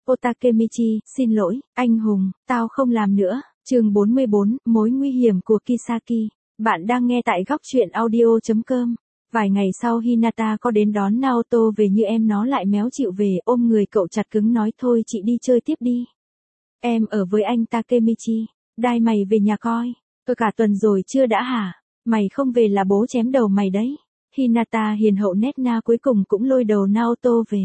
Otakemichi, xin lỗi, anh hùng, tao không làm nữa. Chương 44, mối nguy hiểm của Kisaki. Bạn đang nghe tại góc truyện audio.com. Vài ngày sau Hinata có đến đón Naoto về như em nó lại méo chịu về, ôm người cậu chặt cứng nói thôi chị đi chơi tiếp đi. Em ở với anh Takemichi. Đai mày về nhà coi. Tôi cả tuần rồi chưa đã hả? Mày không về là bố chém đầu mày đấy. Hinata hiền hậu nét na cuối cùng cũng lôi đầu Naoto về.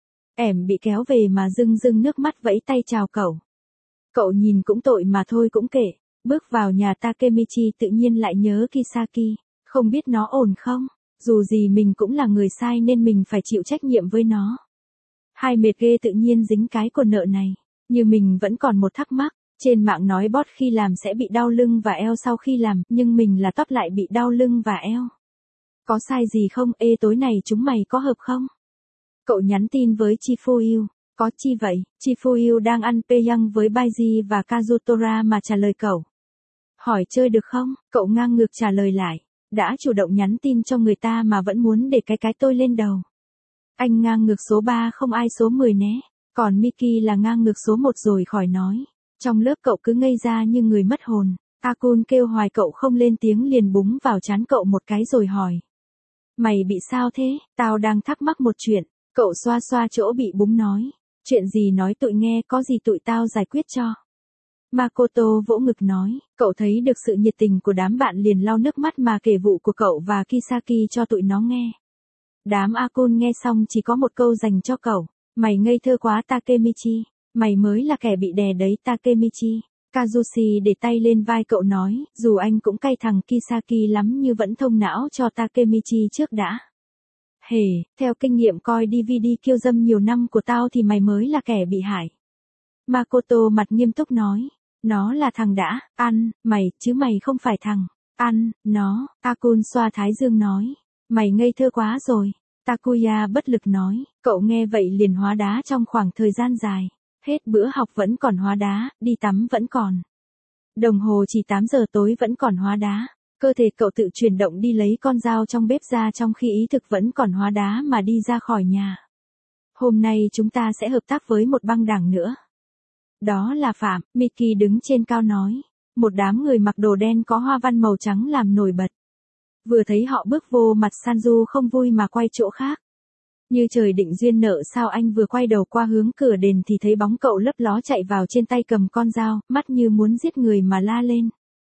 Em bị kéo về mà rưng rưng nước mắt vẫy tay chào cậu. Cậu nhìn cũng tội mà thôi cũng kệ. Bước vào nhà Takemichi tự nhiên lại nhớ Kisaki. Không biết nó ổn không? Dù gì mình cũng là người sai nên mình phải chịu trách nhiệm với nó. Hai mệt ghê tự nhiên dính cái của nợ này. Như mình vẫn còn một thắc mắc. Trên mạng nói bot khi làm sẽ bị đau lưng và eo sau khi làm, nhưng mình là top lại bị đau lưng và eo. Có sai gì không? Ê tối này chúng mày có hợp không? Cậu nhắn tin với Chifuyu. Có chi vậy? Chifuyu đang ăn peyang với Baiji và Kazutora mà trả lời cậu. Hỏi chơi được không? Cậu ngang ngược trả lời lại. Đã chủ động nhắn tin cho người ta mà vẫn muốn để cái tôi lên đầu. Anh ngang ngược số 3 không ai số 10 né. Còn Miki là ngang ngược số 1 rồi khỏi nói. Trong lớp cậu cứ ngây ra như người mất hồn. Akun kêu hoài cậu không lên tiếng liền búng vào trán cậu một cái rồi hỏi. Mày bị sao thế? Tao đang thắc mắc một chuyện. Cậu xoa xoa chỗ bị búng nói. Chuyện gì nói tụi nghe, có gì tụi tao giải quyết cho. Makoto vỗ ngực nói. Cậu thấy được sự nhiệt tình của đám bạn liền lau nước mắt mà kể vụ của cậu và Kisaki cho tụi nó nghe. Đám Akun nghe xong chỉ có một câu dành cho cậu. Mày ngây thơ quá Takemichi. Mày mới là kẻ bị đè đấy Takemichi. Kazushi để tay lên vai cậu nói, dù anh cũng cay thằng Kisaki lắm nhưng vẫn thông não cho Takemichi trước đã. Hề, theo kinh nghiệm coi DVD kiêu dâm nhiều năm của tao thì mày mới là kẻ bị hại. Makoto mặt nghiêm túc nói, nó là thằng đã, ăn, mày, chứ mày không phải thằng, ăn, nó, Akun xoa thái dương nói, mày ngây thơ quá rồi. Takuya bất lực nói, cậu nghe vậy liền hóa đá trong khoảng thời gian dài. Hết bữa học vẫn còn hóa đá, đi tắm vẫn còn. Đồng hồ chỉ 8 giờ tối vẫn còn hóa đá. Cơ thể cậu tự chuyển động đi lấy con dao trong bếp ra trong khi ý thực vẫn còn hóa đá mà đi ra khỏi nhà. Hôm nay chúng ta sẽ hợp tác với một băng đảng nữa. Đó là Phạm, Miki đứng trên cao nói. Một đám người mặc đồ đen có hoa văn màu trắng làm nổi bật. Vừa thấy họ bước vô mặt Sanju không vui mà quay chỗ khác. Như trời định duyên nợ sao anh vừa quay đầu qua hướng cửa đền thì thấy bóng cậu lấp ló chạy vào trên tay cầm con dao, mắt như muốn giết người mà la lên.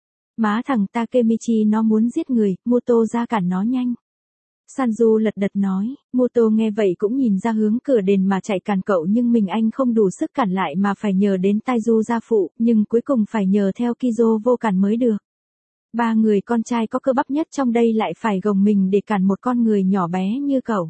Má thằng Takemichi nó muốn giết người, Muto ra cản nó nhanh. Sanju lật đật nói, Muto nghe vậy cũng nhìn ra hướng cửa đền mà chạy cản cậu nhưng mình anh không đủ sức cản lại mà phải nhờ đến Taiju gia phụ, nhưng cuối cùng phải nhờ theo Kizo vô cản mới được. Ba người con trai có cơ bắp nhất trong đây lại phải gồng mình để cản một con người nhỏ bé như cậu.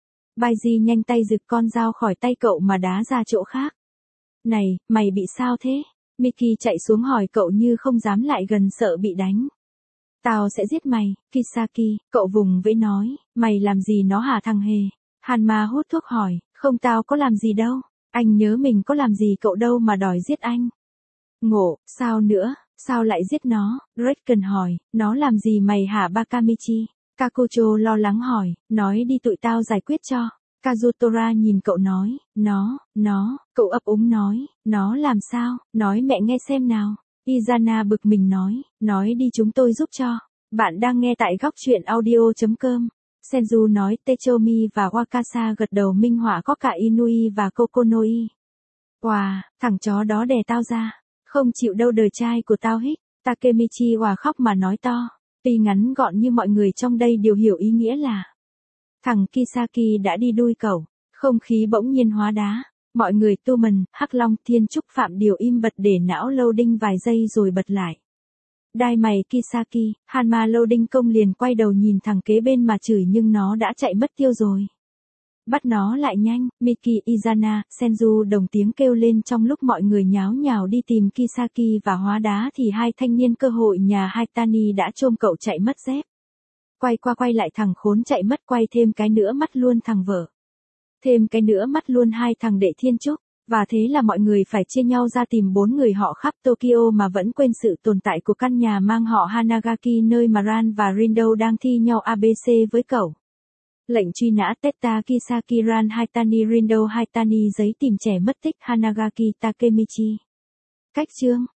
Baiji nhanh tay giựt con dao khỏi tay cậu mà đá ra chỗ khác. Này, mày bị sao thế? Miki chạy xuống hỏi cậu như không dám lại gần sợ bị đánh. Tao sẽ giết mày, Kisaki, cậu vùng vẫy nói, mày làm gì nó hả thằng hề? Hanma hút thuốc hỏi, không tao có làm gì đâu, anh nhớ mình có làm gì cậu đâu mà đòi giết anh. Ngộ, sao nữa, sao lại giết nó? Draken hỏi, nó làm gì mày hả Bakamichi? Kakucho lo lắng hỏi, nói đi tụi tao giải quyết cho. Kazutora nhìn cậu nói, nó, cậu ấp úng nói, nó làm sao, nói mẹ nghe xem nào. Izana bực mình nói đi chúng tôi giúp cho. Bạn đang nghe tại góc truyện audio.com. Senju nói Techomi và Wakasa gật đầu minh họa có cả Inui và Kokonoi. Wow, thằng chó đó đè tao ra. Không chịu đâu đời trai của tao hích. Takemichi hòa khóc mà nói to. Tuy ngắn gọn như mọi người trong đây đều hiểu ý nghĩa là thằng Kisaki đã đi đuôi cậu. Không khí bỗng nhiên hóa đá. Mọi người tu mần, Hắc Long, Thiên Trúc Phạm điều im bật để não loading vài giây rồi bật lại. Đai mày Kisaki, Hanma loading công liền quay đầu nhìn thằng kế bên mà chửi nhưng nó đã chạy mất tiêu rồi. Bắt nó lại nhanh, Miki, Izana, Senju đồng tiếng kêu lên trong lúc mọi người nháo nhào đi tìm Kisaki và hóa đá thì hai thanh niên cơ hội nhà Haitani đã chôm cậu chạy mất dép. Quay qua quay lại thằng khốn chạy mất quay thêm cái nữa mắt luôn thằng vợ. Thêm cái nữa mắt luôn hai thằng đệ Thiên Trúc. Và thế là mọi người phải chia nhau ra tìm 4 người họ khắp Tokyo mà vẫn quên sự tồn tại của căn nhà mang họ Hanagaki nơi mà Ran và Rindo đang thi nhau ABC với cậu. Lệnh truy nã Teta Kisaki Ran Haitani Rindo Haitani giấy tìm trẻ mất tích Hanagaki Takemichi. Cách chương